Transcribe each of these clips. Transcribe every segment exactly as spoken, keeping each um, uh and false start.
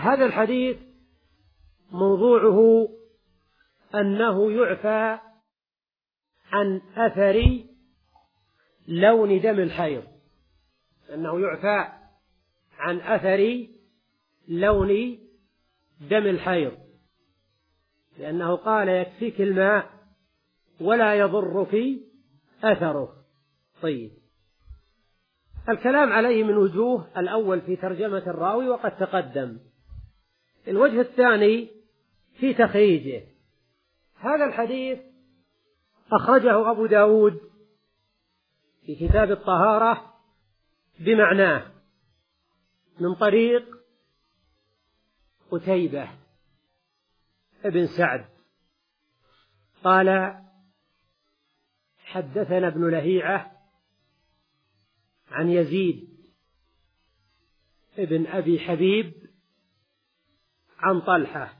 هذا الحديث موضوعه أنه يعفى عن أثر لون دم الحيض، أنه يعفى عن أثر لون دم الحيض، لأنه قال يكفيك الماء ولا يضرك أثره. طيب، الكلام عليه من وجوه: الأول في ترجمة الراوي وقد تقدم، الوجه الثاني في تخريجه. هذا الحديث أخرجه أبو داود في كتاب الطهارة بمعناه من طريق قتيبة ابن سعد قال: حدثنا ابن لهيعة عن يزيد ابن أبي حبيب عن طلحة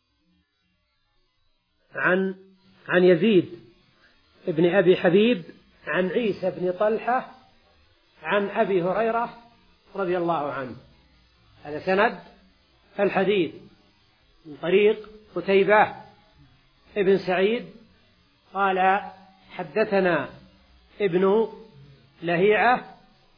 عن عن يزيد ابن أبي حبيب عن عيسى بن طلحة عن أبي هريرة رضي الله عنه. هذا سند الحديث من طريق قتيبة ابن سعيد قال: حدثنا ابن لهيعة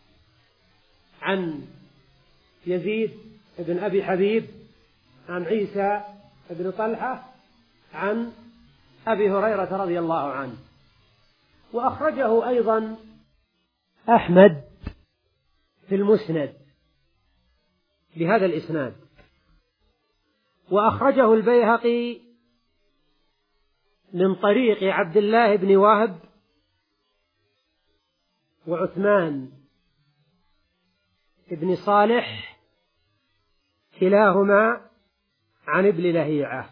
عن يزيد ابن أبي حبيب عن عيسى ابن طلحة عن أبي هريرة رضي الله عنه. وأخرجه أيضا أحمد في المسند بهذا الإسناد، وأخرجه البيهقي من طريق عبد الله بن وهب وعثمان بن صالح كلاهما عن ابن لهيعة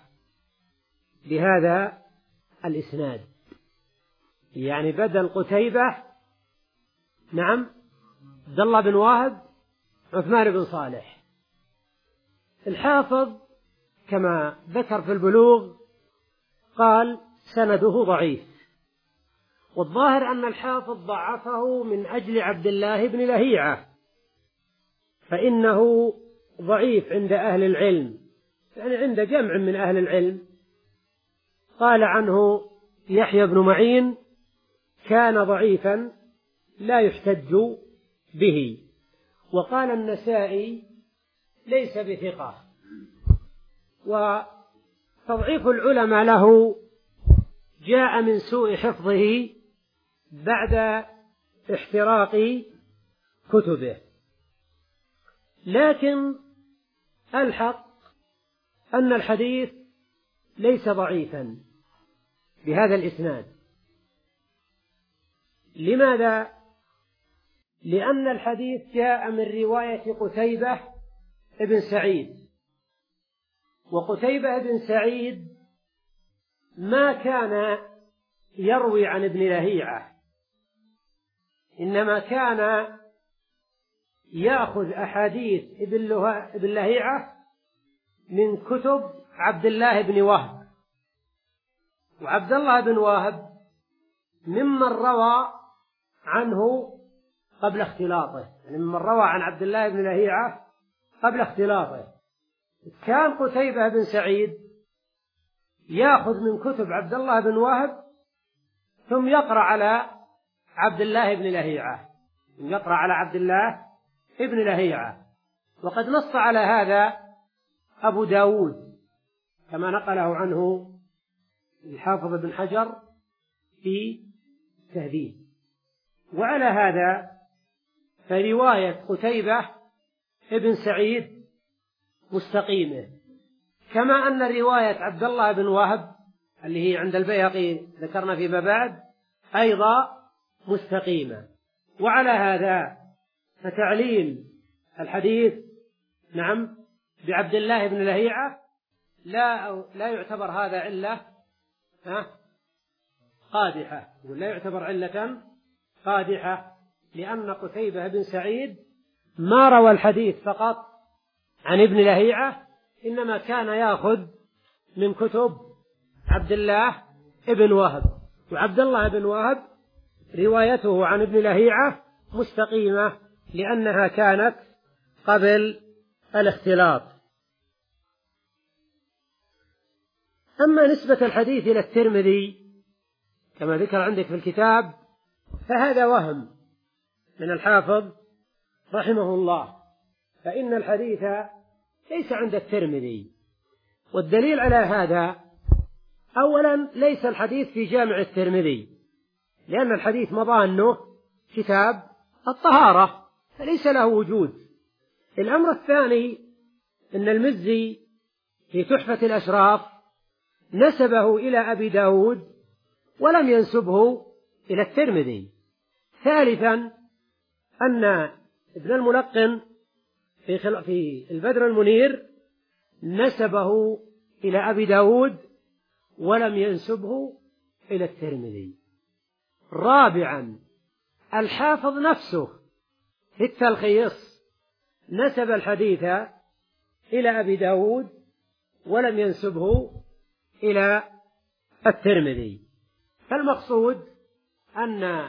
بهذا الإسناد، يعني بدل قتيبة نعم عبد الله بن وهب عثمان بن صالح. الحافظ كما ذكر في البلوغ قال: سنده ضعيف، والظاهر أن الحافظ ضعفه من أجل عبد الله بن لهيعة، فإنه ضعيف عند أهل العلم، يعني عند جمع من أهل العلم. قال عنه يحيى بن معين: كان ضعيفا لا يحتج به. وقال النسائي: ليس بثقة. وتضعيف العلماء له جاء من سوء حفظه بعد احتراق كتبه، لكن الحق أن الحديث ليس ضعيفا بهذا الإسناد. لماذا؟ لأن الحديث جاء من رواية قتيبة ابن سعيد، وقتيبة بن سعيد ما كان يروي عن ابن لهيعة، إنما كان يأخذ أحاديث ابن لهيعة من كتب عبد الله بن وهب، وعبد الله بن وهب ممن روى عنه قبل اختلاطه، يعني ممن روى عن عبد الله بن لهيعة قبل اختلاطه. كان قتيبة بن سعيد يأخذ من كتب عبد الله بن وهب ثم يقرأ على عبد الله بن لهيعة، يقرأ على عبد الله بن لهيعة. وقد نص على هذا أبو داود كما نقله عنه الحافظ بن حجر في تهذيب. وعلى هذا فرواية قتيبة ابن سعيد مستقيمة، كما أن رواية عبد الله بن وهب اللي هي عند البيهقي ذكرنا فيما بعد أيضا مستقيمة. وعلى هذا فتعليل الحديث نعم بعبد الله بن لهيعة لا لا يعتبر هذا علة قادحة، ولا يعتبر علة قادحة، لأن قتيبة بن سعيد ما روى الحديث فقط عن ابن لهيعة، إنما كان يأخذ من كتب عبد الله بن وهب، وعبد الله بن وهب روايته عن ابن لهيعة مستقيمة لأنها كانت قبل الاختلاط. أما نسبة الحديث إلى الترمذي كما ذكر عندك في الكتاب فهذا وهم من الحافظ رحمه الله، فإن الحديث ليس عند الترمذي. والدليل على هذا أولا ليس الحديث في جامع الترمذي، لأن الحديث مضانه كتاب الطهارة فليس له وجود. الأمر الثاني أن المزي في تحفة الأشراف نسبه إلى أبي داود ولم ينسبه إلى الترمذي. ثالثا أن ابن الملقن في, في البدر المنير نسبه إلى أبي داود ولم ينسبه إلى الترمذي. رابعا الحافظ نفسه في التلخيص نسب الحديث إلى أبي داود ولم ينسبه إلى الترمذي. فالمقصود أن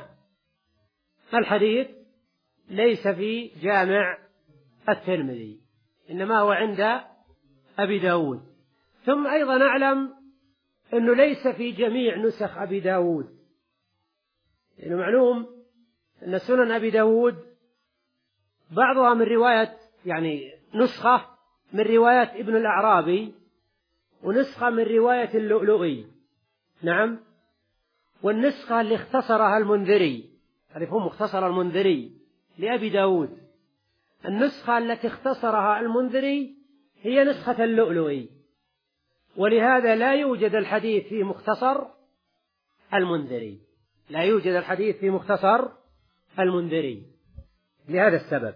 الحديث ليس في جامع الترمذي، إنما هو عند أبي داود. ثم أيضا نعلم أنه ليس في جميع نسخ أبي داود، لأنه معلوم أن سنن أبي داود بعضها من رواية يعني نسخة من رواية ابن الأعرابي ونسخة من رواية اللؤلؤي، نعم، والنسخة اللي اختصرها المنذري، تعرفون مختصر المنذري لأبي داود، النسخة التي اختصرها المنذري هي نسخة اللؤلؤي، ولهذا لا يوجد الحديث في مختصر المنذري، لا يوجد الحديث في مختصر المنذري لهذا السبب.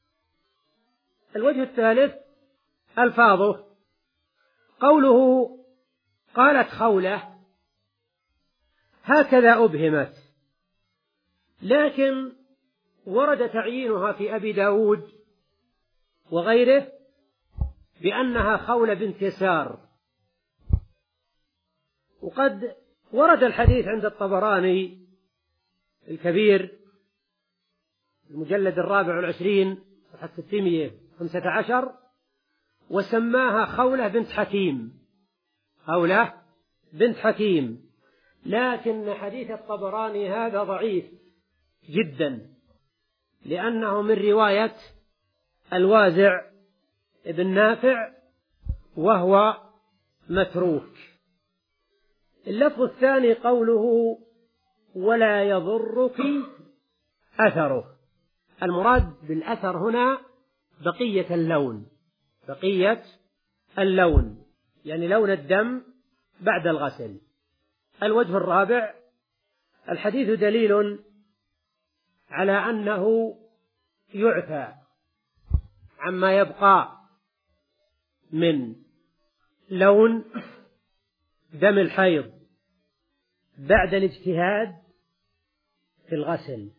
الوجه الثالث ألفاظه، قوله قالت خولة هكذا أبهمت، لكن ورد تعيينها في أبي داود وغيره بأنها خولة بنت يسار. وقد ورد الحديث عند الطبراني الكبير المجلد الرابع والعشرين صفحة ستمائة وخمسة عشر وسماها خولة بنت حكيم، خولة بنت حكيم، لكن حديث الطبراني هذا ضعيف جدا لأنه من رواية الوازع ابن نافع وهو متروك. اللفظ الثاني قوله ولا يضرك أثره، المراد بالأثر هنا بقية اللون، بقية اللون يعني لون الدم بعد الغسل. الوجه الرابع الحديث دليل على أنه يعفى عما يبقى من لون دم الحيض بعد الاجتهاد في الغسل،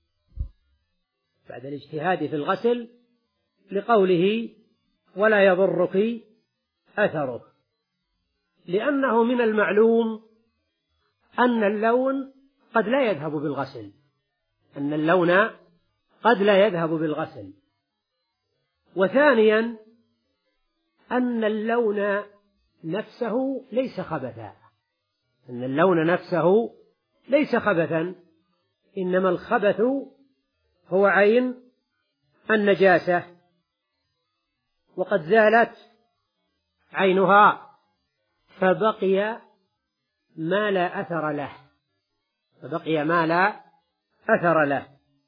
بعد الاجتهاد في الغسل لقوله ولا يضرك أثره، لأنه من المعلوم أن اللون قد لا يذهب بالغسل، أن اللون قد لا يذهب بالغسل. وثانيا أن اللون نفسه ليس خبثا، أن اللون نفسه ليس خبثا، إنما الخبث هو عين النجاسة، وقد زالت عينها فبقي ما لا أثر له، فبقي ما لا أثر له.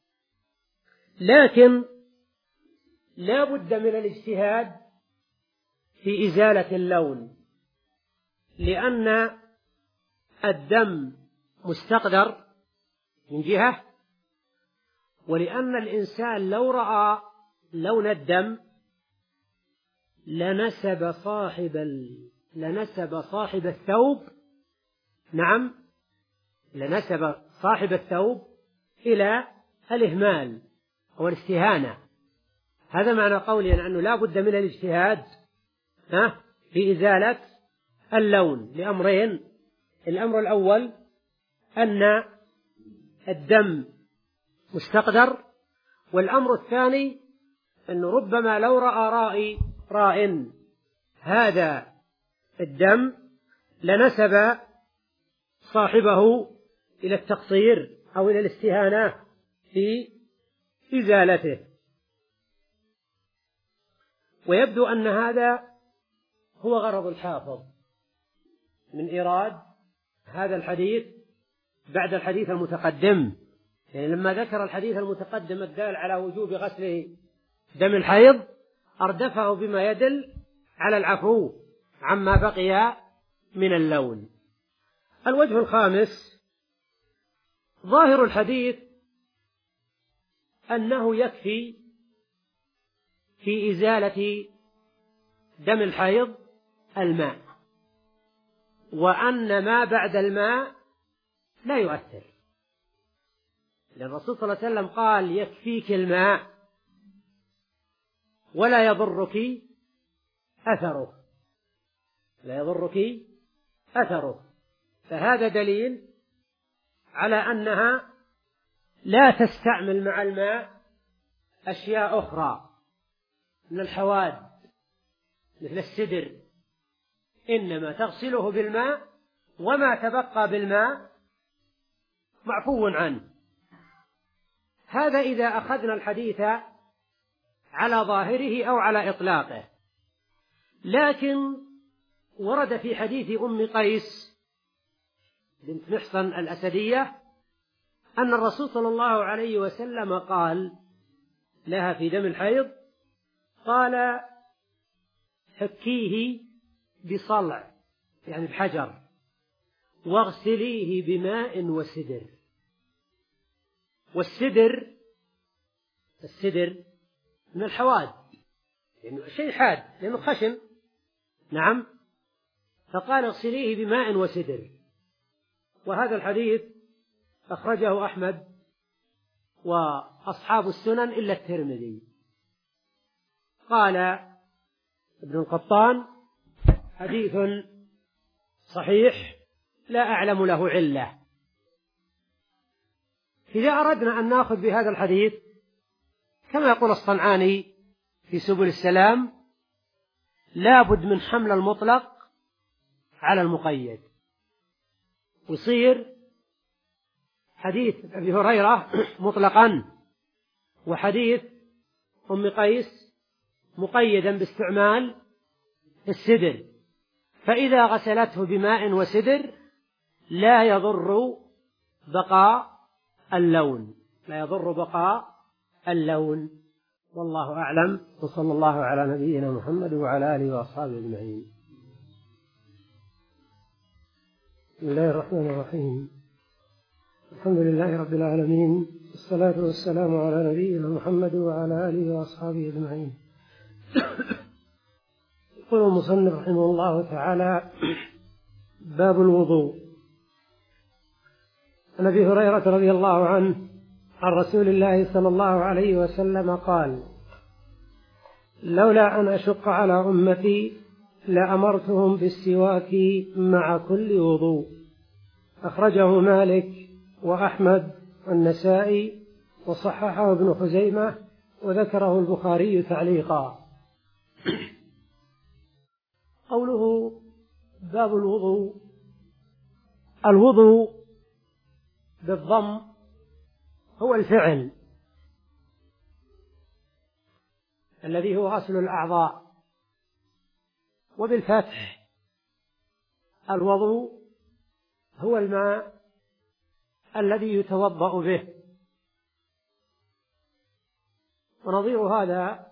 لكن لا بد من الاجتهاد في إزالة اللون، لأن الدم مستقدر من جهة، ولأن الإنسان لو رأى لون الدم لنسب صاحب ال... لنسب صاحب الثوب، نعم، لنسب صاحب الثوب إلى الإهمال أو الاستهانة. هذا معنى قولي أنه لا بد من الاجتهاد في إزالة اللون لأمرين: الأمر الأول أن الدم مستقدر، والأمر الثاني أنه ربما لو رأى رائي راء هذا الدم لنسب صاحبه إلى التقصير أو إلى الاستهانة في إزالته. ويبدو أن هذا هو غرض الحافظ من إيراد هذا الحديث بعد الحديث المتقدم، يعني لما ذكر الحديث المتقدم الدال على وجوب غسل دم الحيض أردفه بما يدل على العفو عما بقي من اللون. الوجه الخامس: ظاهر الحديث أنه يكفي في إزالة دم الحيض الماء، وأن ما بعد الماء لا يؤثر، لأن الرسول صلى الله عليه وسلم قال يكفيك الماء ولا يضرك أثره، لا يضرك أثره، فهذا دليل على أنها لا تستعمل مع الماء أشياء أخرى من الحواد مثل السدر، إنما تغسله بالماء، وما تبقى بالماء معفو عنه. هذا إذا أخذنا الحديث على ظاهره أو على إطلاقه. لكن ورد في حديث أم قيس بنت محصن الأسدية أن الرسول صلى الله عليه وسلم قال لها في دم الحيض، قال: حكيه بصلع، يعني بحجر، واغسليه بماء وسدر. والسدر السدر من الحواد، يعني شيء حاد لأنه خشن، نعم، فقال: اغسليه بماء وسدر. وهذا الحديث أخرجه أحمد وأصحاب السنن إلا الترمذي. قال ابن القطان: حديث صحيح لا أعلم له علة. إذا أردنا أن نأخذ بهذا الحديث كما يقول الصنعاني في سبل السلام: لا بد من حمل المطلق على المقيد، يصير حديث أبي هريرة مطلقا، وحديث أم قيس مقيدا باستعمال السدر، فإذا غسلته بماء وسدر لا يضر بقاء اللون، لا يضر بقاء اللون. والله أعلم، وصلى الله على نبينا محمد وعلى آله وأصحابه أجمعين. بسم الله الرحمن الرحيم. الحمد لله رب العالمين، والصلاة والسلام على نبينا محمد وعلى آله وأصحابه أجمعين. يقول المصنف رحمه الله تعالى: باب الوضوء. عن أبي هريرة رضي الله عنه عن رسول الله صلى الله عليه وسلم قال: لولا أن أشق على أمتي لأمرتهم بالسواك مع كل وضوء. أخرجه مالك وأحمد والنسائي وصححه ابن خزيمة وذكره البخاري تعليقا. قوله باب الوضوء: الوضوء بالضم هو الفعل الذي هو غسل الأعضاء، وبالفتح الوضوء هو الماء الذي يتوضأ به. ونظير هذا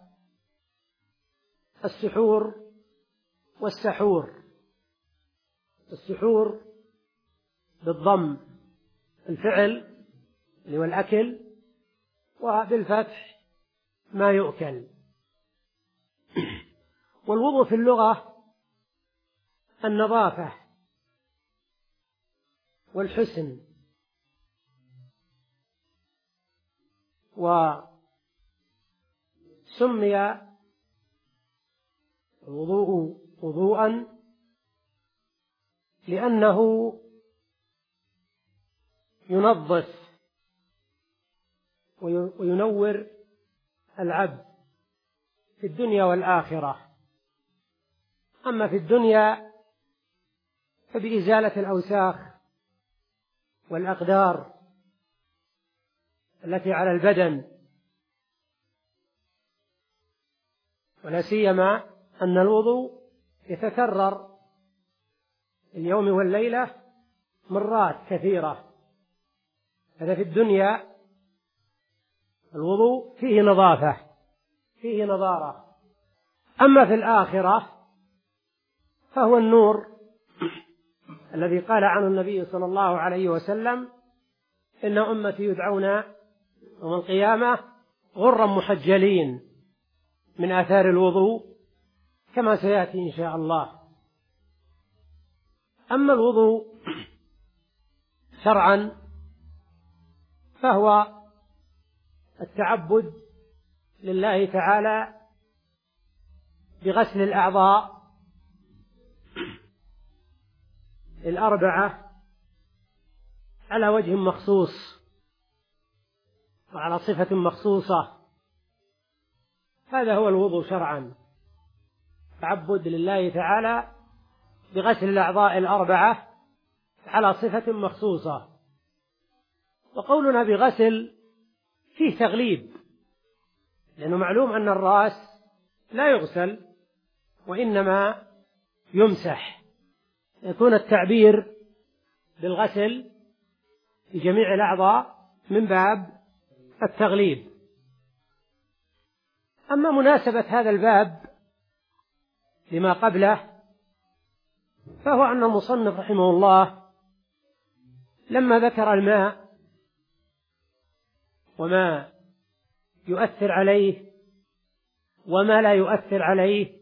السحور والسحور. السحور بالضم الفعل اللي هو الأكل، وبالفتح ما يؤكل. والوضوء في اللغة النظافة والحسن، وسمي الوضوء وضوءا لأنه ينظف وينور العبد في الدنيا والآخرة. أما في الدنيا فبإزالة الأوساخ والأقدار التي على البدن، ولا سيما أن الوضوء يتكرر اليوم والليلة مرات كثيرة. هذا في الدنيا الوضوء فيه نظافة، فيه نضارة. أما في الآخرة فهو النور الذي قال عنه النبي صلى الله عليه وسلم: إن أمتي يدعون يوم القيامة غرا محجلين من آثار الوضوء، كما سيأتي إن شاء الله. أما الوضوء شرعا فهو التعبد لله تعالى بغسل الأعضاء الأربعة على وجه مخصوص وعلى صفة مخصوصة. هذا هو الوضوء شرعا، تعبد لله تعالى بغسل الأعضاء الأربعة على صفة مخصوصة. وقولنا بغسل فيه تغليب، لأنه معلوم أن الرأس لا يغسل وإنما يمسح، يكون التعبير بالغسل في جميع الأعضاء من باب التغليب. أما مناسبة هذا الباب لما قبله فهو أن المصنف رحمه الله لما ذكر الماء وما يؤثر عليه وما لا يؤثر عليه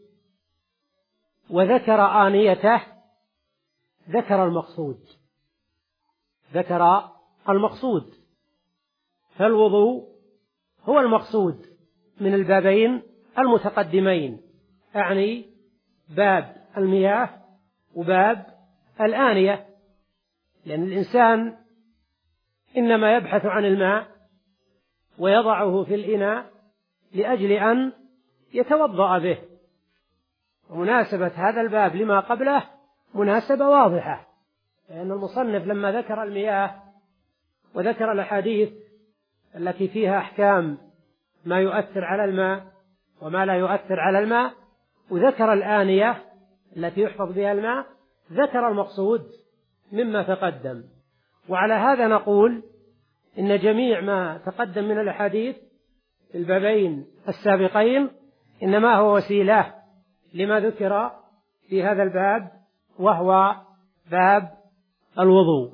وذكر آنيته ذكر المقصود، ذكر المقصود. فالوضوء هو المقصود من البابين المتقدمين، أعني باب المياه وباب الآنية، لأن الإنسان إنما يبحث عن الماء ويضعه في الإناء لأجل أن يتوضأ به. ومناسبة هذا الباب لما قبله مناسبة واضحة، لأن المصنف لما ذكر المياه وذكر الأحاديث التي فيها أحكام ما يؤثر على الماء وما لا يؤثر على الماء، وذكر الآنية التي يحفظ بها الماء، ذكر المقصود مما تقدم. وعلى هذا نقول إن جميع ما تقدم من الأحاديث في البابين السابقين إنما هو وسيلة لما ذكر في هذا الباب، وهو باب الوضوء.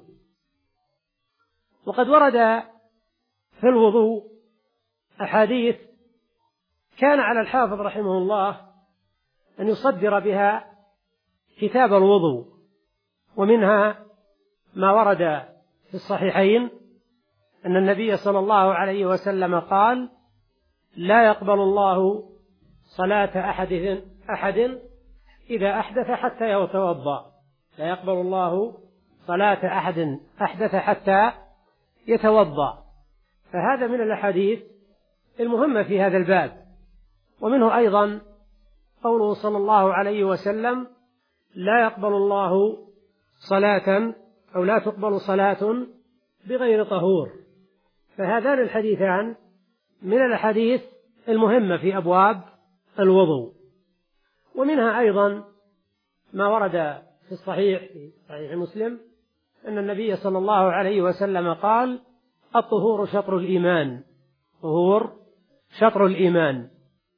وقد ورد في الوضوء أحاديث كان على الحافظ رحمه الله أن يصدر بها كتاب الوضوء، ومنها ما ورد في الصحيحين أن النبي صلى الله عليه وسلم قال: لا يقبل الله صلاة أحد أحد إذا أحدث حتى يتوضأ. لا يقبل الله صلاة أحد أحدث حتى يتوضأ. فهذا من الأحاديث المهمة في هذا الباب. ومنه أيضا قوله صلى الله عليه وسلم: لا يقبل الله صلاة أو لا تقبل صلاة بغير طهور. فهذان الحديثان من الأحاديث المهمة في أبواب الوضوء. ومنها أيضا ما ورد في الصحيح في صحيح مسلم أن النبي صلى الله عليه وسلم قال: الطهور شطر الإيمان، طهور شطر الإيمان.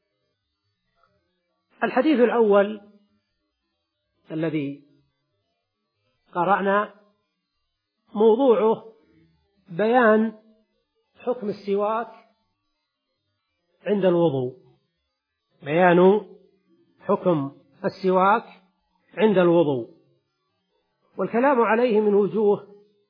الحديث الأول الذي قرأنا موضوعه بيان حكم السواك عند الوضوء، بيان حكم السواك عند الوضوء، والكلام عليه من وجوه.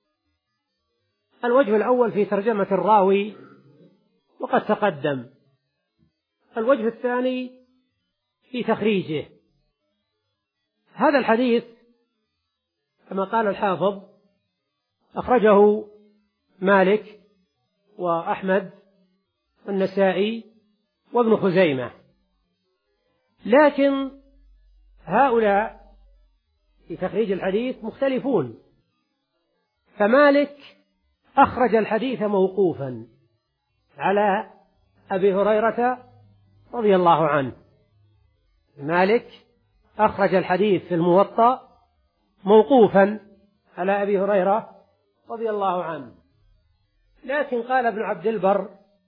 الوجه الأول في ترجمة الراوي وقد تقدم، الوجه الثاني في تخريجه. هذا الحديث كما قال الحافظ أخرجه مالك وأحمد والنسائي وابن خزيمة، لكن هؤلاء في تخريج الحديث مختلفون، فمالك أخرج الحديث موقوفا على أبي هريرة رضي الله عنه. مالك أخرج الحديث في الموطأ موقوفا على أبي هريرة رضي الله عنه، لكن قال ابن عبد البر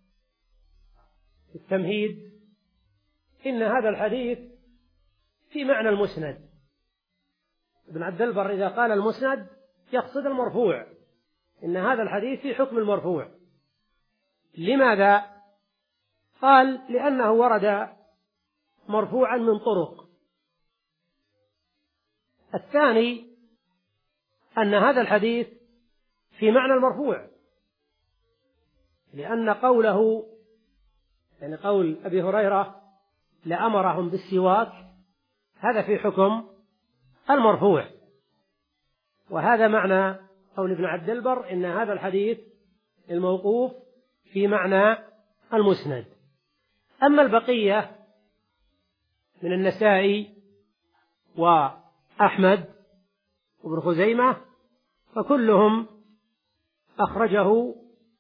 في التمهيد إن هذا الحديث في معنى المسند. ابن عبد البر إذا قال المسند يقصد المرفوع، إن هذا الحديث في حكم المرفوع. لماذا؟ قال لأنه ورد مرفوعا من طرق. الثاني أن هذا الحديث في معنى المرفوع، لأن قوله يعني قول أبي هريرة لأمرهم بالسواك هذا في حكم المرفوع، وهذا معنى قول ابن عبد البر إن هذا الحديث الموقوف في معنى المسند. أما البقية من النسائي وأحمد وابن خزيمة فكلهم أخرجه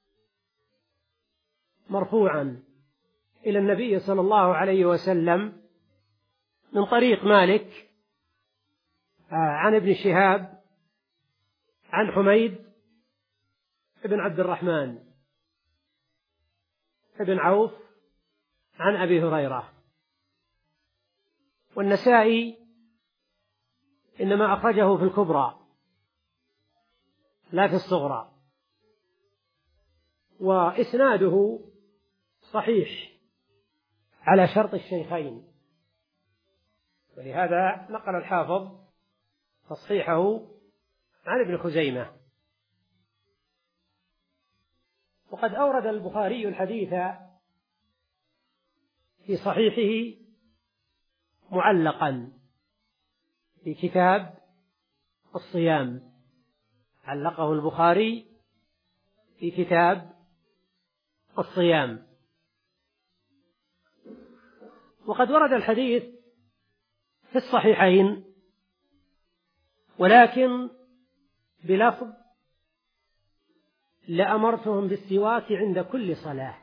مرفوعا إلى النبي صلى الله عليه وسلم من طريق مالك عن ابن شهاب عن حميد بن عبد الرحمن بن عوف عن أبي هريرة. والنسائي إنما أخرجه في الكبرى لا في الصغرى، وإسناده صحيح على شرط الشيخين، ولهذا نقل الحافظ تصحيحه عن ابن خزيمة. وقد أورد البخاري الحديث في صحيحه معلقا في كتاب الصيام، علقه البخاري في كتاب الصيام. وقد ورد الحديث في الصحيحين ولكن بلفظ لأمرتهم بالسواك عند كل صلاة،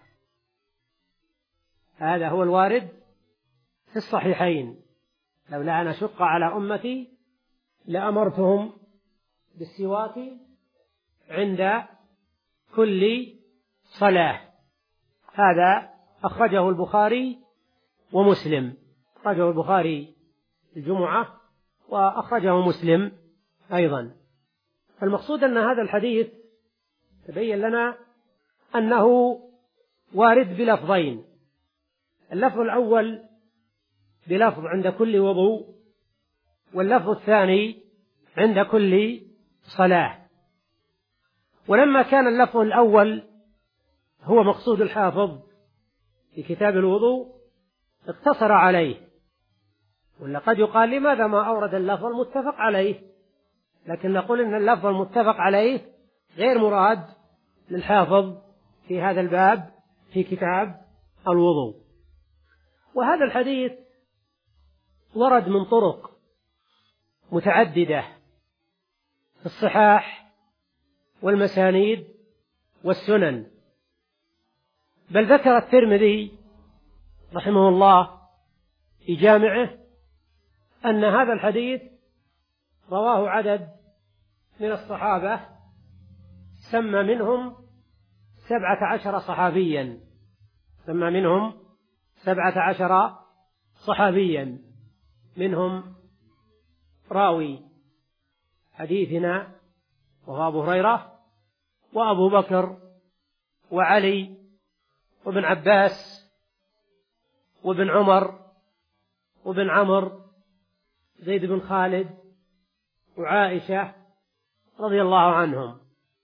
هذا هو الوارد في الصحيحين، لولا أن أشق على أمتي لأمرتهم بالسواك عند كل صلاة. هذا أخرجه البخاري ومسلم، أخرجه البخاري الجمعة وأخرجه مسلم أيضا. فالمقصود أن هذا الحديث تبين لنا أنه وارد بلفظين، اللفظ الأول بلفظ عند كل وضوء، واللفظ الثاني عند كل صلاة. ولما كان اللفظ الأول هو مقصود الحافظ في كتاب الوضوء اقتصر عليه، ولا قد يقال لماذا ما أورد اللفظ المتفق عليه، لكن نقول إن اللفظ المتفق عليه غير مراد للحافظ في هذا الباب في كتاب الوضوء. وهذا الحديث ورد من طرق متعددة في الصحاح والمسانيد والسنن، بل ذكر الترمذي رحمه الله في جامعه أن هذا الحديث رواه عدد من الصحابة سمى منهم سبعة عشر صحابيا، سمى منهم سبعة عشر صحابيا، منهم راوي حديثنا وهو أبو هريرة وأبو بكر وعلي وابن عباس وابن عمر وابن عمرو زيد بن خالد وعائشة رضي الله عنهم.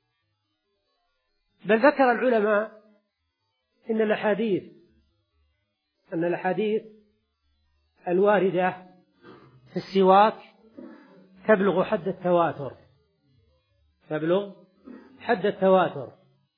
بل ذكر العلماء إن الأحاديث أن الأحاديث الواردة في السواك تبلغ حد التواتر، تبلغ حد التواتر.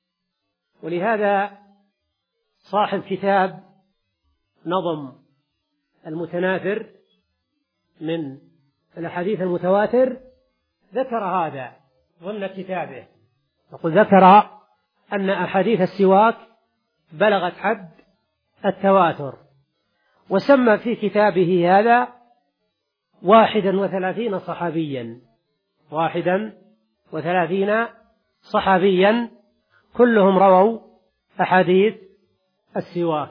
ولهذا صاحب كتاب نظم المتناثر من الأحاديث المتواتر ذكر هذا ضمن كتابه، يقول ذكر أن أحاديث السواك بلغت حد التواتر، وسمى في كتابه هذا واحدا وثلاثين صحابيا واحدا وثلاثين صحابيا كلهم رووا أحاديث السواك.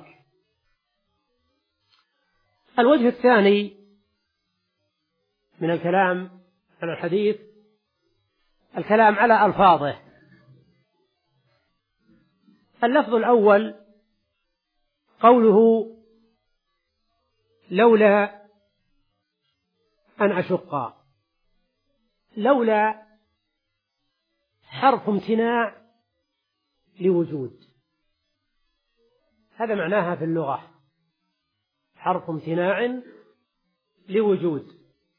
الوجه الثاني من الكلام عن الحديث الكلام على ألفاظه. اللفظ الأول قوله لولا أن أشق. لولا حرف امتناع لوجود، هذا معناها في اللغة، حرف امتناع لوجود،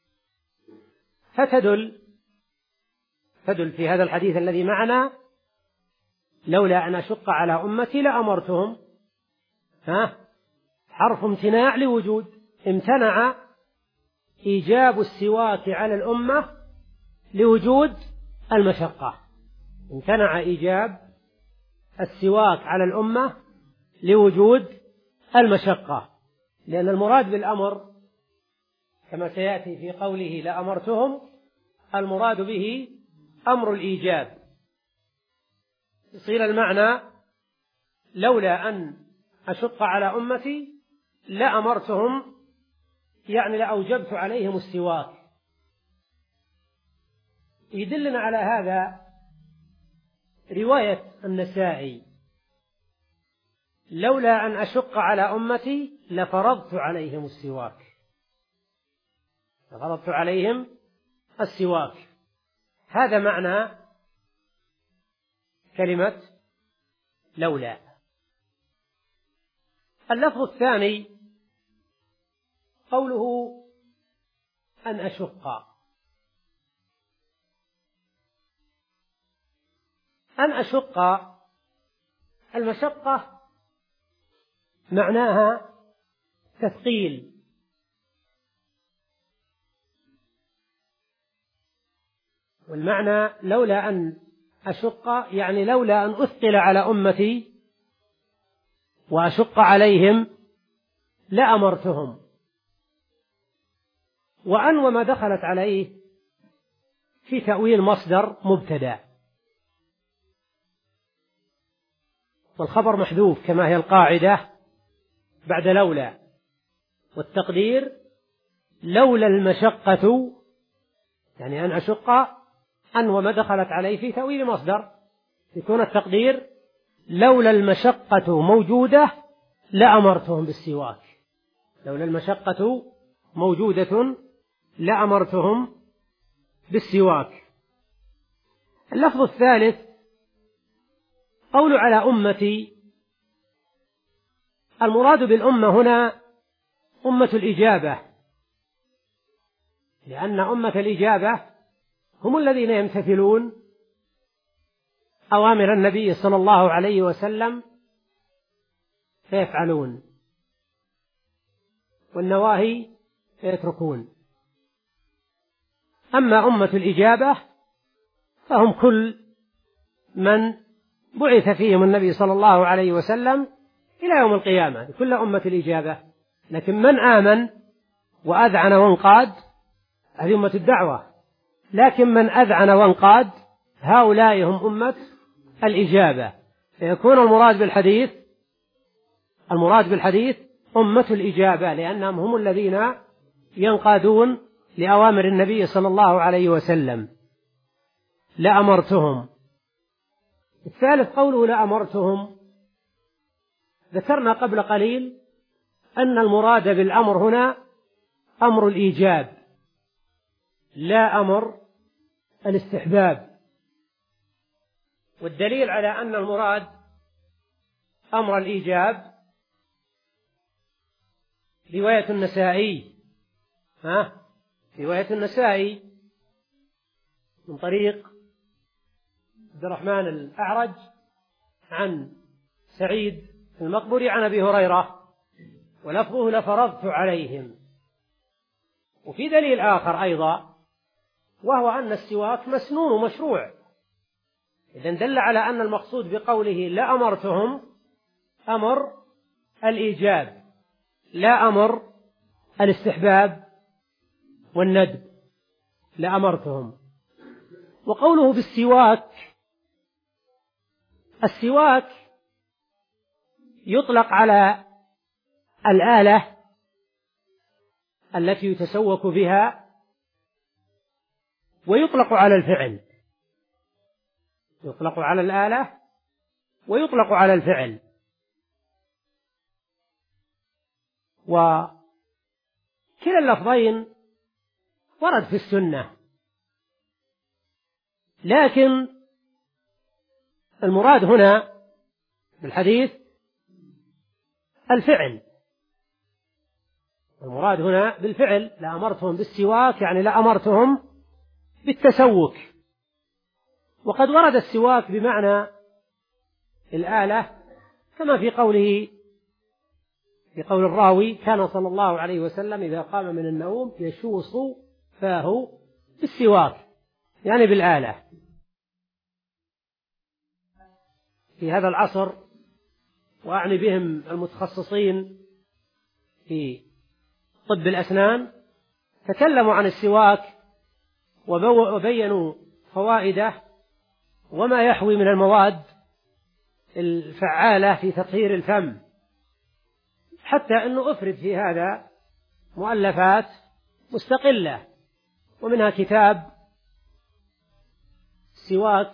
فتدل تدل في هذا الحديث الذي معنا لولا أن أشق على أمتي لأمرتهم، ها حرف امتناع لوجود، امتنع إيجاب السواك على الأمة لوجود المشقة، امتنع إيجاب السواك على الأمة لوجود المشقة، لأن المراد بالأمر كما سيأتي في قوله لأمرتهم المراد به أمر الإيجاب، يصير المعنى لولا أن أشق على أمتي لأمرتهم، يعني لأوجبت عليهم السواك. يدلنا على هذا رواية النسائي لولا أن أشق على أمتي لفرضت عليهم السواك، لفرضت عليهم السواك، هذا معنى كلمة لولا. اللفظ الثاني قوله أن أشق. أن أشق المشقة معناها تثقيل، والمعنى لولا أن أشق يعني لولا أن أثقل على أمتي وأشق عليهم لأمرتهم. وأن وما دخلت عليه في تأويل مصدر مبتدأ، والخبر محذوف كما هي القاعدة بعد لولا، والتقدير لولا المشقة، يعني أن أشق أن وما دخلت عليه في تأويل مصدر، يكون التقدير لولا المشقة موجودة لأمرتهم بالسواك، لولا المشقة موجودة لأمرتهم بالسواك. اللفظ الثالث قول على أمتي، المراد بالأمة هنا أمة الإجابة، لأن أمة الإجابة هم الذين يمتثلون أوامر النبي صلى الله عليه وسلم فيفعلون، والنواهي فيتركون. أما أمة الإجابة فهم كل من بعث فيهم النبي صلى الله عليه وسلم إلى يوم القيامة، كل أمة الإجابة. لكن من آمن وأذعن وانقاد هذه أمة الدعوة، لكن من أذعن وانقاد هؤلاء هم أمة الإجابة. فيكون المراد بالحديث المراد بالحديث أمة الإجابة، لأنهم هم الذين ينقادون لأوامر النبي صلى الله عليه وسلم. لأمرتهم. الثالث قوله لأمرتهم، ذكرنا قبل قليل أن المراد بالأمر هنا أمر الإيجاب لا أمر الاستحباب، والدليل على أن المراد أمر الإيجاب رواية النسائي ها رواية النسائي من طريق عبد الرحمن الأعرج عن سعيد المقبري عن أبي هريرة، ولفظه لفرضت عليهم، وفي دليل آخر أيضا، وهو أن السواك مسنون ومشروع. إذن دل على أن المقصود بقوله لأمرتهم أمر الإيجاب لا أمر الاستحباب والندب، لأمرتهم. وقوله بالسواك، السواك يطلق على الآلة التي يتسوك بها، ويطلق على الفعل، يطلق على الآلة ويطلق على الفعل. وكلا اللفظين ورد في السنة، لكن المراد هنا بالحديث الفعل، المراد هنا بالفعل. لأمرتهم بالسواك يعني لأمرتهم بالتسوك. وقد ورد السواك بمعنى الآلة، كما في قوله في قول الراوي: كان صلى الله عليه وسلم إذا قام من النوم يشوص فاه بالسواك، يعني بالآلة. في هذا العصر، وأعني بهم المتخصصين في طب الأسنان، تكلموا عن السواك وبينوا فوائده وما يحوي من المواد الفعالة في تطهير الفم، حتى أنه أفرد في هذا مؤلفات مستقلة، ومنها كتاب السواك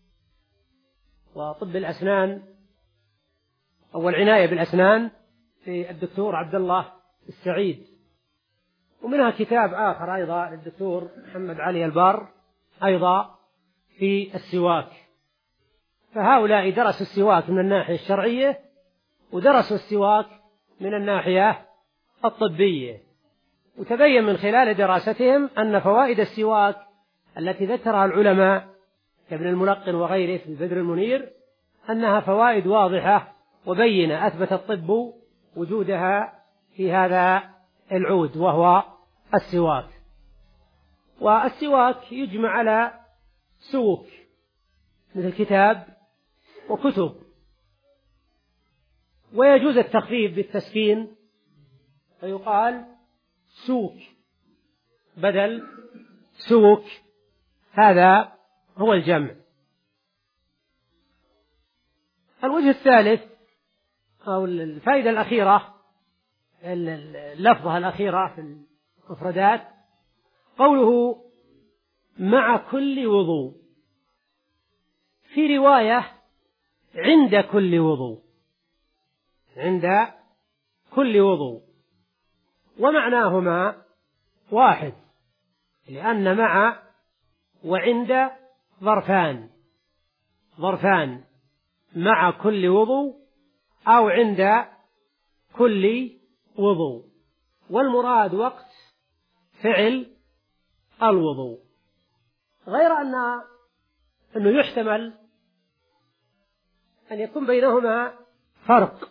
وطب الأسنان أو العناية بالأسنان في الدكتور عبد الله السعيد، ومنها كتاب آخر أيضا للدكتور محمد علي البار أيضا في السواك. فهؤلاء درسوا السواك من الناحية الشرعية، ودرسوا السواك من الناحية الطبية، وتبين من خلال دراستهم أن فوائد السواك التي ذكرها العلماء كابن الملقن وغيره في البدر المنير أنها فوائد واضحة وبينة، أثبت الطب وجودها في هذا العود وهو السواك. والسواك يجمع على سوك مثل كتاب وكتب، ويجوز التخفيف بالتسكين فيقال سوك بدل سوك، هذا هو الجمع. الوجه الثالث أو الفائدة الأخيرة، اللفظة الأخيرة في المفردات، قوله مع كل وضوء، في رواية عند كل وضوء، عند كل وضوء، ومعناهما واحد، لأن مع وعند ظرفان ظرفان مع كل وضوء أو عند كل وضوء، والمراد وقت فعل الوضوء. غير أن أنه يحتمل أن يكون بينهما فرق،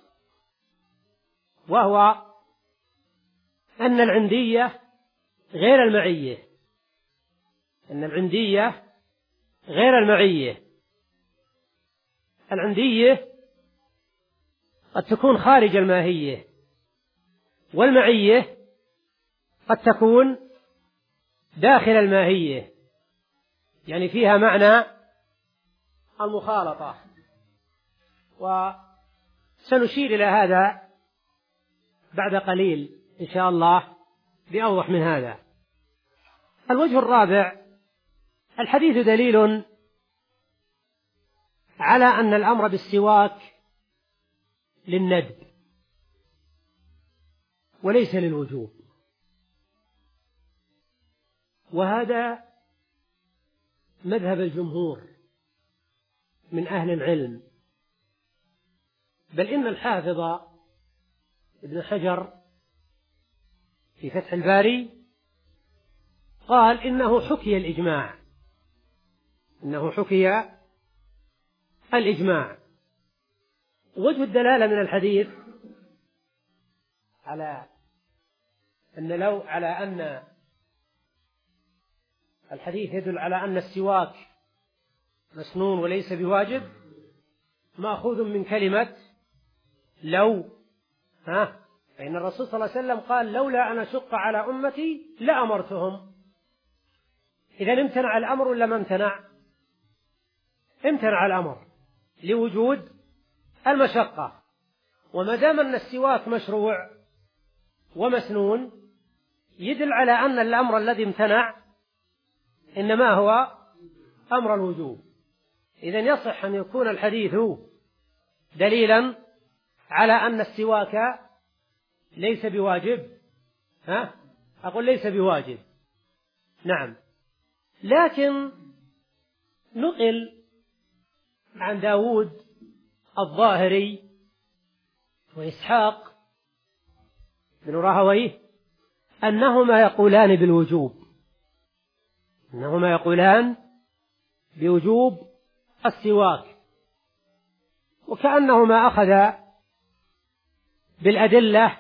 وهو أن العندية غير المعية، أن العندية غير المعية. العندية قد تكون خارج الماهية، والمعية قد تكون داخل الماهية، يعني فيها معنى المخالطة، وسنشير إلى هذا بعد قليل إن شاء الله بأوضح من هذا. الوجه الرابع، الحديث دليل على أن الأمر بالسواك للندب وليس للوجوب، وهذا مذهب الجمهور من أهل العلم، بل إن الحافظ ابن حجر في فتح الباري قال إنه حكي الإجماع، إنه حكي الإجماع. وجه الدلالة من الحديث على أن لو على أن الحديث يدل على أن السواك مسنون وليس بواجب مأخوذ من كلمة لو، ها فإن الرسول صلى الله عليه وسلم قال لولا أن أشق على أمتي لأمرتهم. إذا امتنع الأمر ولا ما امتنع؟ امتنع الأمر لوجود المشقة. وما دام أن السواك مشروع ومسنون يدل على أن الأمر الذي امتنع إنما هو أمر الوجوب. إذن يصح أن يكون الحديث دليلا على أن السواك ليس بواجب، ها أقول ليس بواجب، نعم. لكن نقل عن داود الظاهري وإسحاق بن راهويه أنهما يقولان بالوجوب، أنهما يقولان بوجوب السواك، وكأنهما أخذ بالأدلة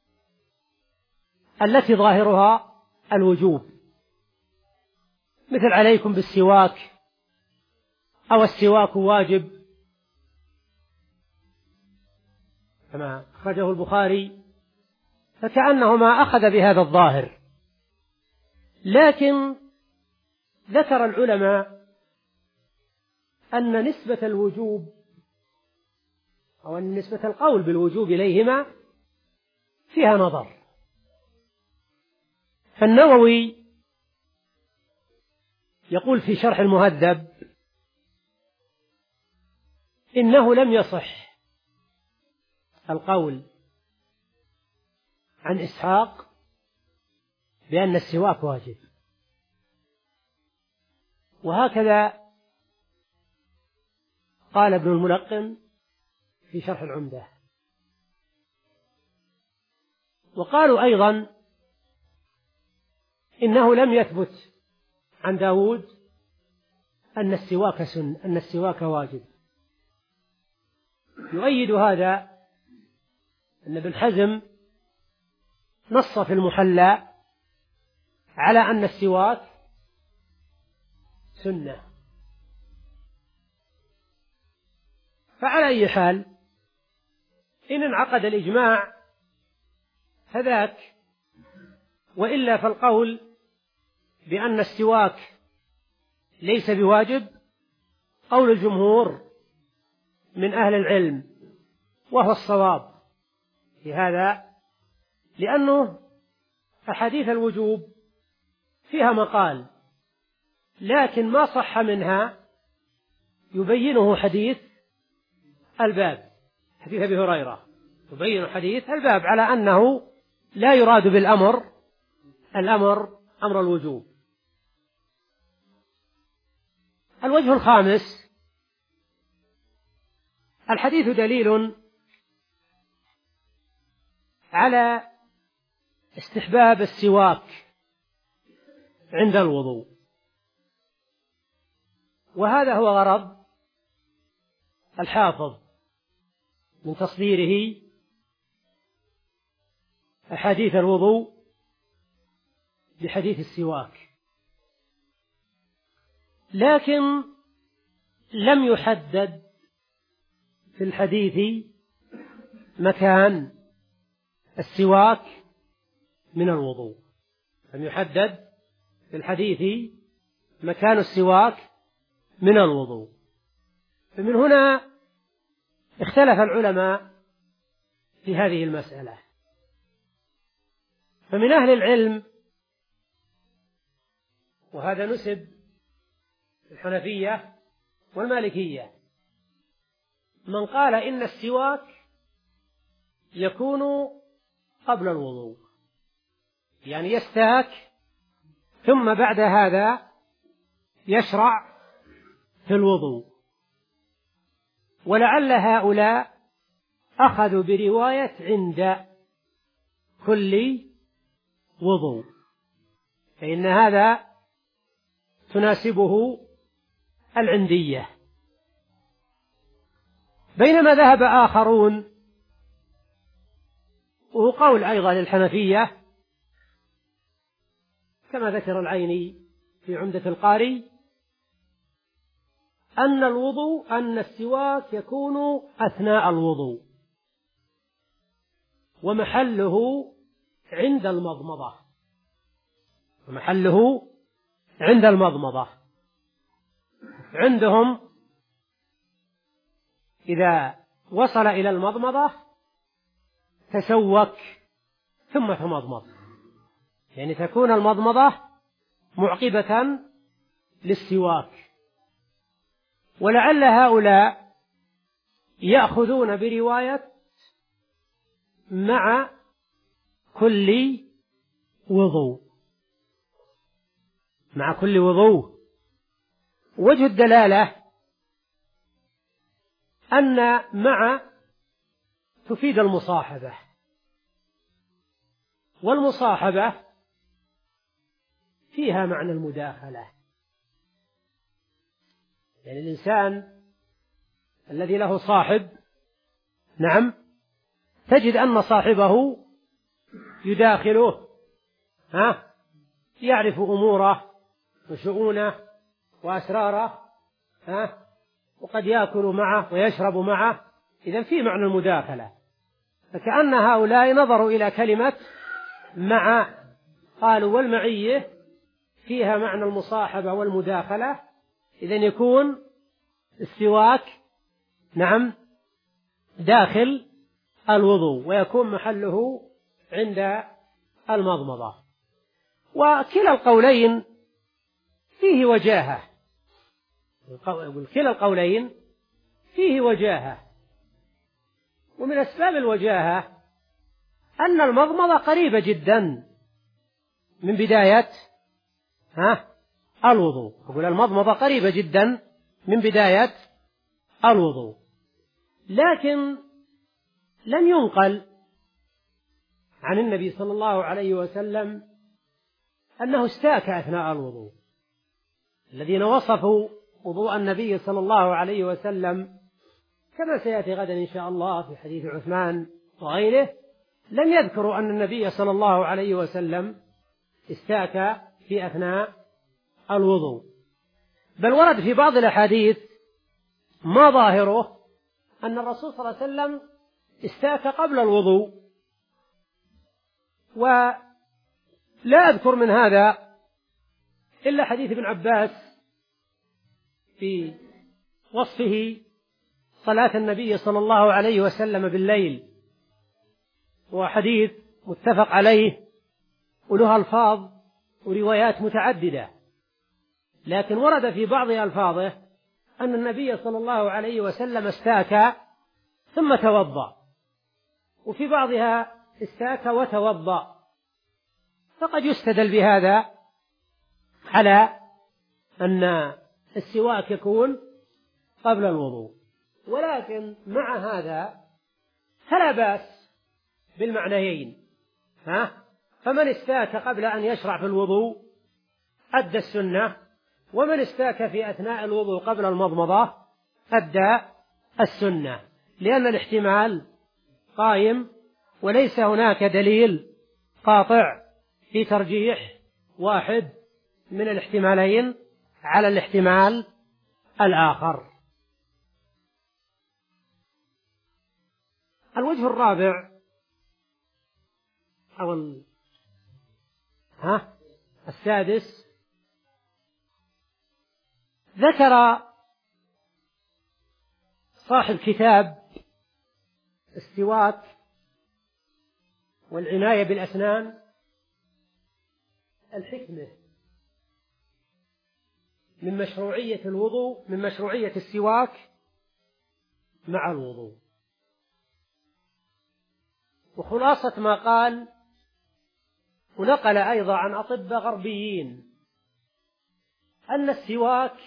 التي ظاهرها الوجوب، مثل عليكم بالسواك أو السواك واجب كما أخرجه البخاري، فكأنهما أخذ بهذا الظاهر. لكن ذكر العلماء أن نسبة الوجوب أو أن نسبة القول بالوجوب إليهما فيها نظر. فالنووي يقول في شرح المهذب إنه لم يصح القول عن إسحاق بأن السواك واجب، وهكذا قال ابن الملقن في شرح العمدة. وقالوا أيضا إنه لم يثبت عن داود أن السواك سن أن السواك واجب. يؤيد هذا أن ابن حزم نص في المحلى على أن السواك سنة. فعلى أي حال إن انعقد الإجماع فذاك، وإلا فالقول بأن السواك ليس بواجب قول الجمهور من أهل العلم، وهو الصواب في هذا، لأنه أحاديث الوجوب فيها مقال، لكن ما صح منها يبينه حديث الباب، حديث أبي هريرة يبين حديث الباب على أنه لا يراد بالأمر الأمر أمر الوجوب. الوجه الخامس: الحديث دليل على استحباب السواك عند الوضوء، وهذا هو غرض الحافظ من تصديره أحاديث الوضوء بحديث السواك، لكن لم يحدد في الحديث مكان السواك من الوضوء، لم يحدد في الحديث مكان السواك من الوضوء. فمن هنا اختلف العلماء في هذه المسألة. فمن أهل العلم، وهذا نسب الحنفية والمالكية، من قال إن السواك يكون قبل الوضوء، يعني يستاك ثم بعد هذا يشرع في الوضوء. ولعل هؤلاء أخذوا برواية عند كل وضوء، فإن هذا تناسبه العندية. بينما ذهب آخرون، وهو قول أيضا للحنفية كما ذكر العيني في عمدة القاري أن الوضوء أن السواك يكون أثناء الوضوء ومحله عند المضمضة ومحله عند المضمضة. عندهم إذا وصل إلى المضمضة تسوك ثم تمضمض، يعني تكون المضمضة معقبة للسواك. ولعل هؤلاء يأخذون برواية مع كل وضوء مع كل وضوء. وجه الدلالة أن مع تفيد المصاحبة، والمصاحبة فيها معنى المداخلة، يعني الإنسان الذي له صاحب نعم تجد أن صاحبه يداخله ها يعرف أموره وشؤونه وأسراره ها وقد يأكل معه ويشرب معه، إذن في معنى المداخلة. فكأن هؤلاء نظروا إلى كلمة مع، قالوا والمعية فيها معنى المصاحبة والمداخلة، إذن يكون السواك نعم داخل الوضوء ويكون محله عند المضمضة. وكلا القولين فيه وجاهة، كلا القولين فيه وجاهة. ومن أسباب الوجاهة أن المضمضة قريبة جدا من بداية ها الوضوء، أقول المضمضة قريبة جدا من بداية الوضوء، لكن لم ينقل عن النبي صلى الله عليه وسلم أنه استاك أثناء الوضوء. الذين وصفوا وضوء النبي صلى الله عليه وسلم كما سيأتي غدا إن شاء الله في حديث عثمان وغيره لم يذكروا أن النبي صلى الله عليه وسلم استاك في أثناء الوضوء، بل ورد في بعض الأحاديث ما ظاهره أن الرسول صلى الله عليه وسلم استاك قبل الوضوء. ولا أذكر من هذا إلا حديث ابن عباس في وصفه صلاة النبي صلى الله عليه وسلم بالليل، وحديث متفق عليه وله ألفاظ وروايات متعددة، لكن ورد في بعض ألفاظه أن النبي صلى الله عليه وسلم استاك ثم توضأ، وفي بعضها استاك وتوضأ، فقد يستدل بهذا على أن السواك يكون قبل الوضوء. ولكن مع هذا فلا بأس بالمعنيين ها فمن استاك قبل أن يشرع في الوضوء أدى السنة، ومن استاك في أثناء الوضوء قبل المضمضة أدى السنة، لأن الاحتمال قائم وليس هناك دليل قاطع في ترجيح واحد من الاحتمالين على الاحتمال الآخر. الوجه الرابع أو ال... ها السادس، ذكر صاحب كتاب السواك والعناية بالأسنان الحكمة من مشروعية الوضوء من مشروعية السواك مع الوضوء. وخلاصة ما قال، ونقل أيضا عن أطباء غربيين أن السواك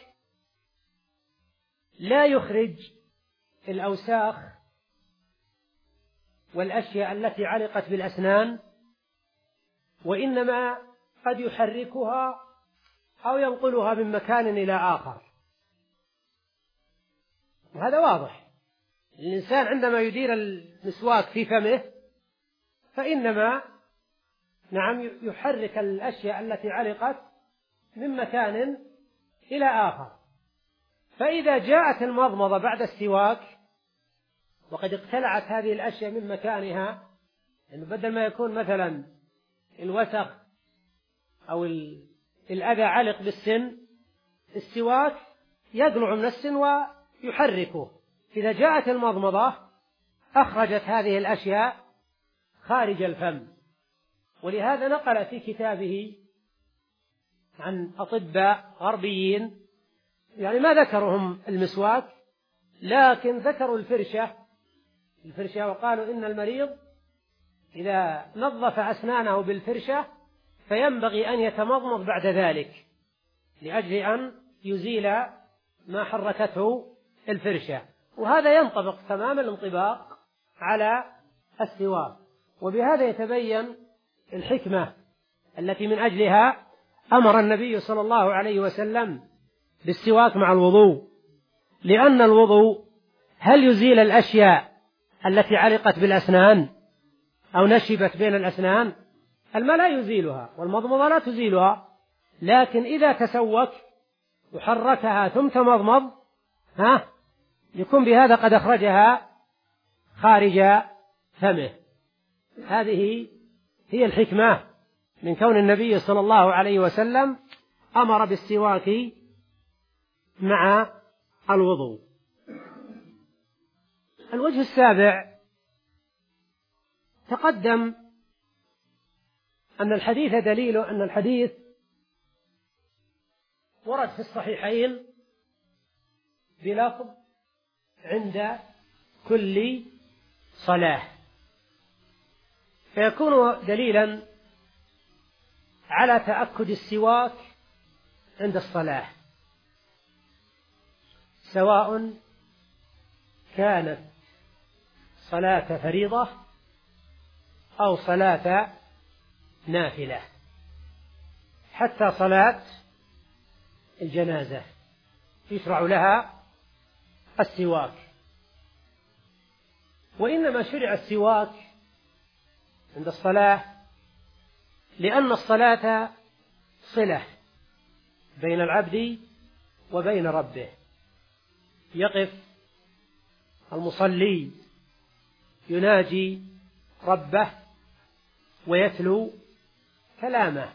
لا يخرج الأوساخ والأشياء التي علقت بالأسنان، وإنما قد يحركها أو ينقلها من مكان إلى آخر. وهذا واضح، الإنسان عندما يدير المسواك في فمه فإنما نعم يحرك الأشياء التي علقت من مكان إلى آخر. فإذا جاءت المضمضة بعد السواك وقد اقتلعت هذه الأشياء من مكانها، يعني بدل ما يكون مثلا الوسخ أو الأذى علق بالسن، السواك يقلع من السن ويحركه. إذا جاءت المضمضة أخرجت هذه الأشياء خارج الفم. ولهذا نقل في كتابه عن أطباء غربيين، يعني ما ذكرهم المسواك لكن ذكروا الفرشة الفرشة وقالوا إن المريض إذا نظف أسنانه بالفرشة فينبغي أن يتمضمض بعد ذلك لأجل أن يزيل ما حركته الفرشة. وهذا ينطبق تمام الانطباق على السواك. وبهذا يتبين الحكمة التي من أجلها أمر النبي صلى الله عليه وسلم بالسواك مع الوضوء، لأن الوضوء هل يزيل الأشياء التي علقت بالأسنان أو نشبت بين الأسنان؟ الماء لا يزيلها والمضمضة لا تزيلها، لكن إذا تسوك وحركها ثم تمضمض ها يكون بهذا قد أخرجها خارج فمه. هذه هي الحكمة من كون النبي صلى الله عليه وسلم أمر بالسواك مع الوضوء. الوجه السابع، تقدم أن الحديث دليل أن الحديث ورد في الصحيحين بلفظ عند كل صلاة، فيكون دليلا على تأكد السواك عند الصلاة، سواء كانت صلاة فريضة أو صلاة نافلة. حتى صلاة الجنازة يشرع لها السواك. وإنما شرع السواك عند الصلاة لأن الصلاة صلة بين العبد وبين ربه. يقف المصلي يناجي ربه ويتلو كلامه،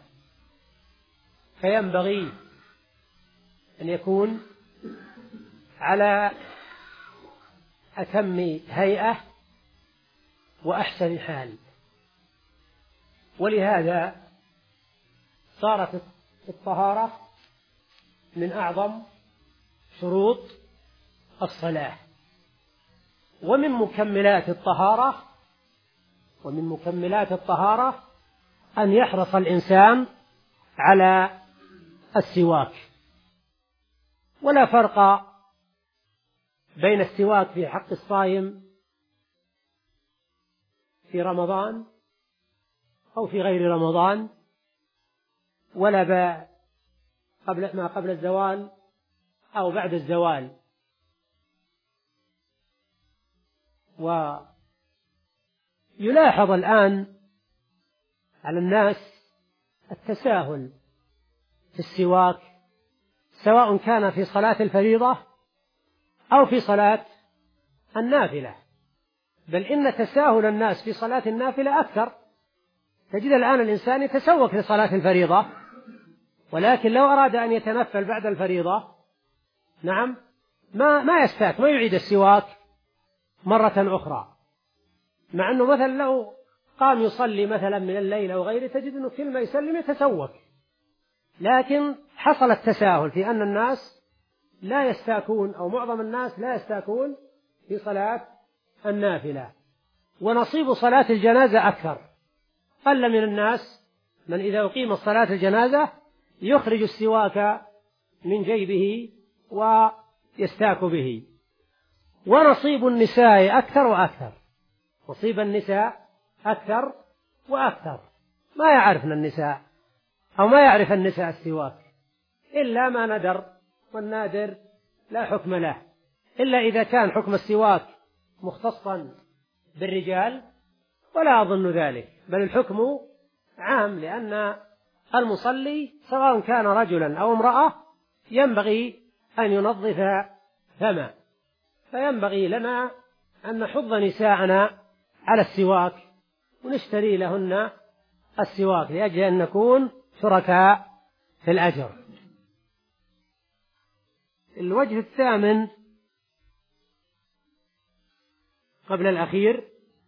فينبغي أن يكون على أتم هيئة وأحسن حال. ولهذا صارت الطهارة من أعظم شروط الصلاة. ومن مكملات الطهارة ومن مكملات الطهارة أن يحرص الإنسان على السواك. ولا فرق بين السواك في حق الصائم في رمضان أو في غير رمضان، ولا قبل ما قبل الزوال أو بعد الزوال. ويلاحظ الآن على الناس التساهل في السواك، سواء كان في صلاة الفريضة أو في صلاة النافلة، بل إن تساهل الناس في صلاة النافلة أكثر. تجد الآن الإنسان يتسوك لصلاة الفريضة، ولكن لو أراد أن يتنفل بعد الفريضة نعم ما ما يستاك ما يعيد السواك مرة أخرى، مع أنه مثلا لو قام يصلي مثلا من الليل أو غيره تجد أنه كل ما يسلم يتسوك. لكن حصل التساهل في أن الناس لا يستاكون أو معظم الناس لا يستاكون في صلاة النافلة. ونصيب صلاة الجنازة أكثر، قل من الناس من إذا أقيمت صلاة الجنازة يخرج السواك من جيبه ويستاك به. ونصيب النساء أكثر وأكثر، نصيب النساء أكثر وأكثر. ما يعرفن النساء أو ما يعرف النساء السواك إلا ما ندر، والنادر لا حكم له، إلا إذا كان حكم السواك مختصا بالرجال، ولا أظن ذلك، بل الحكم عام، لأن المصلي سواء كان رجلا أو امرأة ينبغي أن ينظف فمه، فينبغي لنا أن نحض نساءنا على السواك ونشتري لهن السواك لأجل أن نكون شركاء في الأجر. الوجه الثامن قبل الأخير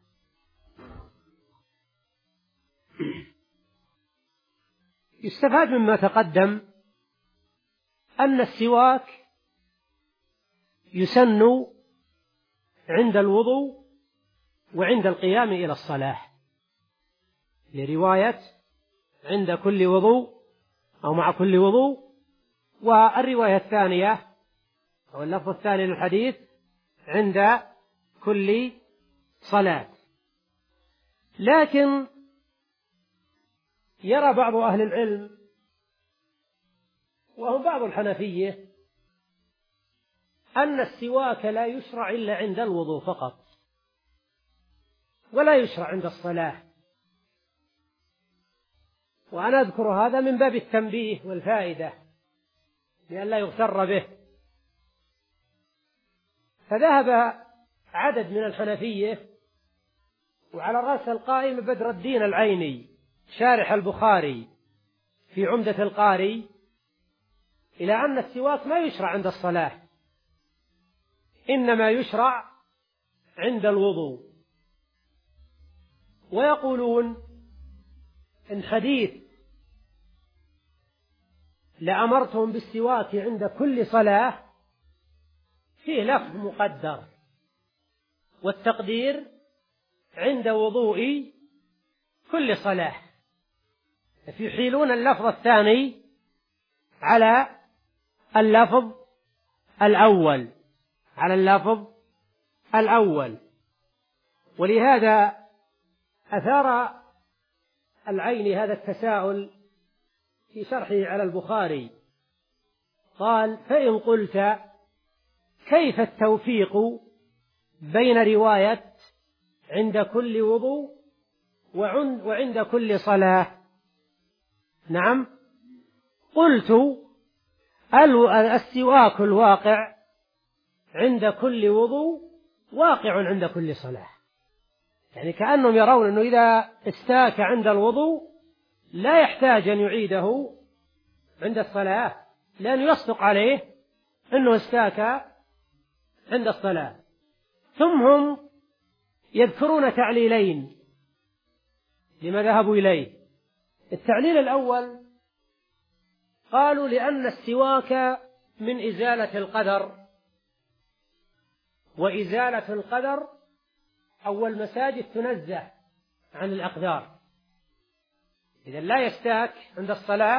يستفاد مما تقدم أن السواك يسن عند الوضوء وعند القيام إلى الصلاة، لرواية عند كل وضوء أو مع كل وضوء، والرواية الثانية أو اللفظ الثاني للحديث عند كل صلاة. لكن يرى بعض أهل العلم وهم بعض الحنفية أن السواك لا يشرع إلا عند الوضوء فقط، ولا يشرع عند الصلاة. وأنا أذكر هذا من باب التنبيه والفائدة لئلا يغتر به. فذهب عدد من الحنفية، وعلى رأس القائمة بدر الدين العيني شارح البخاري في عمدة القاري، إلى أن السواك ما يشرع عند الصلاة، إنما يشرع عند الوضوء. ويقولون إن حديث لأمرتهم بالسواك عند كل صلاة فيه لفظ مقدر، والتقدير عند وضوء كل صلاة، فيحيلون اللفظ الثاني على اللفظ الأول على اللفظ الأول ولهذا أثار العيني هذا التساؤل في شرحه على البخاري، قال: فإن قلت كيف التوفيق بين رواية عند كل وضوء وعند كل صلاة؟ نعم، قلت: السواك الواقع عند كل وضوء واقع عند كل صلاة، يعني كأنهم يرون أنه إذا استاك عند الوضوء لا يحتاج أن يعيده عند الصلاة، لأنه يصدق عليه أنه استاك عند الصلاة. ثم هم يذكرون تعليلين لما ذهبوا إليه. التعليل الأول قالوا: لأن السواك من إزالة القدر، وإزالة القدر أو المساجد تنزه عن الأقدار، إذا لا يستاك عند الصلاة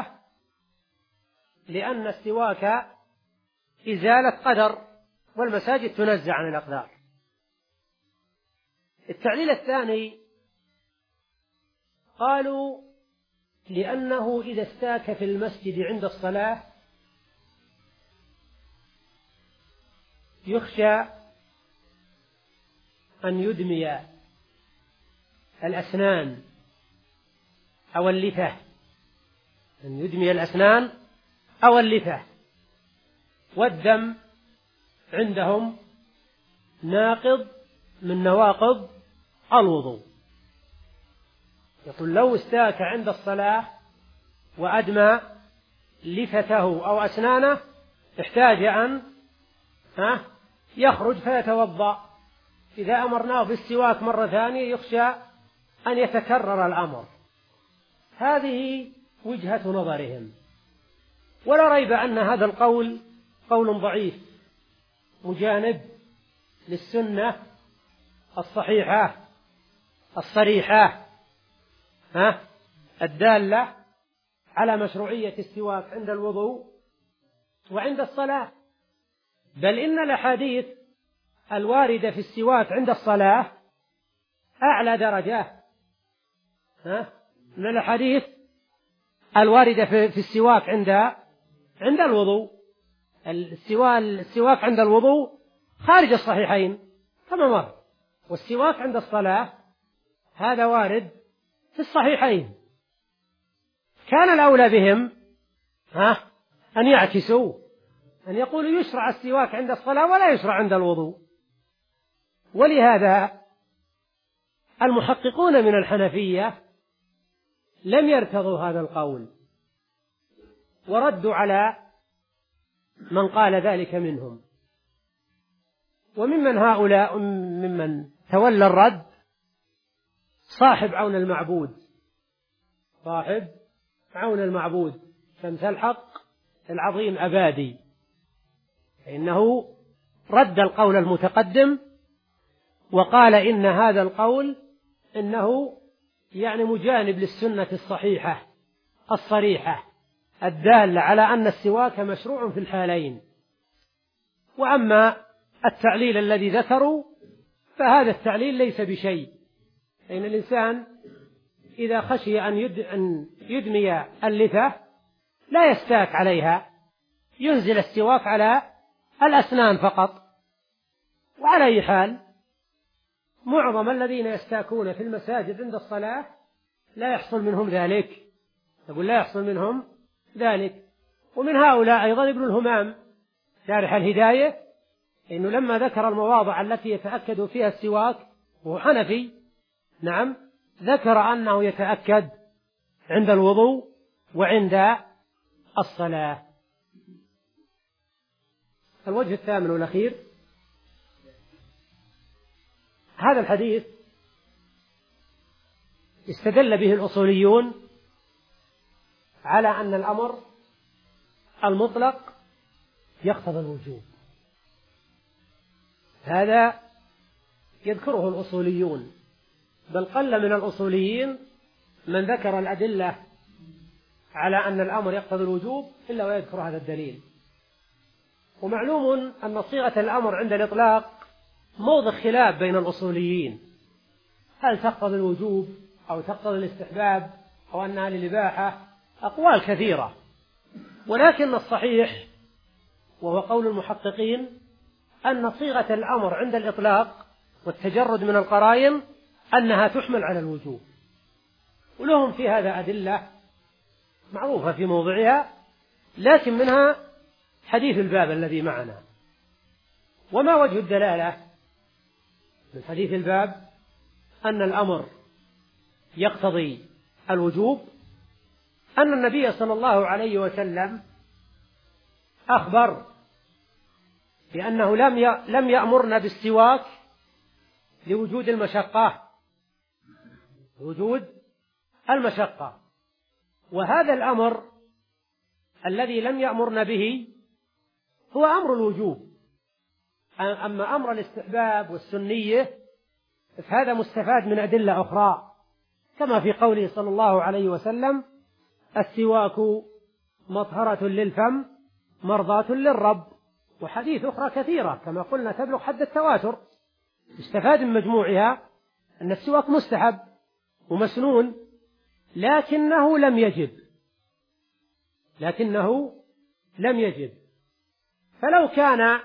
لأن السواك إزالة قدر والمساجد تنزه عن الأقدار. التعليل الثاني قالوا: لأنه إذا استاك في المسجد عند الصلاة يخشى أن يدمي الأسنان أو اللثة أن يدمي الأسنان أو اللثة، والدم عندهم ناقض من نواقض الوضوء. يقول: لو استاك عند الصلاة وأدمى لثته أو أسنانه احتاج أن يخرج فيتوضأ، إذا أمرناه بالسواك مرة ثانية يخشى أن يتكرر الأمر. هذه وجهة نظرهم، ولا ريب أن هذا القول قول ضعيف مجانب للسنة الصحيحة الصريحة ها الدالة على مشروعية السواك عند الوضوء وعند الصلاة. بل إن الأحاديث الواردة في السواك عند الصلاة أعلى درجات ها من الأحاديث الواردة في السواك عند عند الوضوء. السواك عند الوضوء خارج الصحيحين كما مر، والسواك عند الصلاة هذا وارد في الصحيحين. كان الأولى بهم ها أن يعكسوا، أن يقولوا يشرع السواك عند الصلاة ولا يشرع عند الوضوء. ولهذا المحققون من الحنفية لم يرتضوا هذا القول، وردوا على من قال ذلك منهم. وممن هؤلاء ممن تولى الرد صاحب عون المعبود، صاحب عون المعبود شمس الحق العظيم أبادي، فإنه رد القول المتقدم وقال إن هذا القول إنه يعني مجانب للسنة الصحيحة الصريحة الدالة على أن السواك مشروع في الحالين. وأما التعليل الذي ذكروا فهذا التعليل ليس بشيء، لأن الإنسان إذا خشي أن يدمي اللثة لا يستاك عليها، ينزل السواك على الأسنان فقط. وعلى أي حال معظم الذين يستاكون في المساجد عند الصلاة لا يحصل منهم ذلك، يقول لا يحصل منهم ذلك. ومن هؤلاء أيضا ابن الهمام شارح الهداية، إنه لما ذكر المواضع التي يتأكد فيها السواك وهو حنفي، نعم، ذكر أنه يتأكد عند الوضوء وعند الصلاة. الوجه الثامن والأخير، هذا الحديث استدل به الأصوليون على أن الأمر المطلق يقتضي الوجوب. هذا يذكره الأصوليون، بل قل من الأصوليين من ذكر الأدلة على أن الأمر يقتضي الوجوب إلا ويذكر هذا الدليل. ومعلوم أن صيغة الأمر عند الإطلاق موضع خلاف بين الأصوليين، هل تقتضي الوجوب أو تقتضي الاستحباب أو أنها للإباحة، أقوال كثيرة. ولكن الصحيح وهو قول المحققين أن صيغة الأمر عند الإطلاق والتجرد من القرائن أنها تحمل على الوجوب، ولهم في هذا أدلة معروفة في موضعها، لكن منها حديث الباب الذي معنا. وما وجه الدلالة من حديث الباب أن الأمر يقتضي الوجوب؟ أن النبي صلى الله عليه وسلم أخبر بأنه لم لم يأمرنا بالسواك لوجود المشقة، وجود المشقة. وهذا الأمر الذي لم يأمرنا به هو أمر الوجوب. أما أمر الاستحباب والسنية فهذا مستفاد من أدلة أخرى، كما في قوله صلى الله عليه وسلم: السواك مطهرة للفم مرضاة للرب، وحديث أخرى كثيرة كما قلنا تبلغ حد التواتر. استفاد من مجموعها أن السواك مستحب ومسنون، لكنه لم يجب لكنه لم يجب فلو كان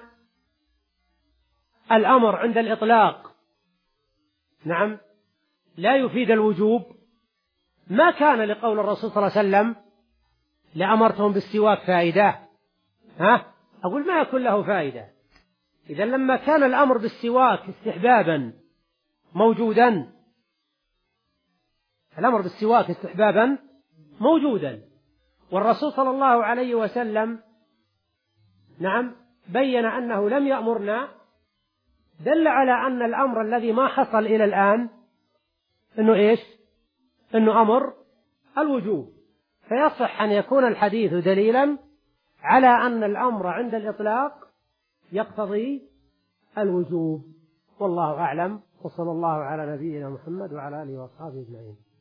الأمر عند الإطلاق نعم لا يفيد الوجوب ما كان لقول الرسول صلى الله عليه وسلم لأمرتهم بالسواك فائدة. ها أقول ما يكون له فائدة. إذا لما كان الأمر بالسواك استحبابا موجودا، الأمر بالسواك استحبابا موجودا، والرسول صلى الله عليه وسلم نعم بين أنه لم يأمرنا، دل على أن الأمر الذي ما حصل إلى الآن إنه إيش؟ إنه أمر الوجوب. فيصح أن يكون الحديث دليلا على أن الأمر عند الإطلاق يقتضي الوجوب. والله أعلم، وصلى الله على نبينا محمد وعلى آله وأصحابه أجمعين.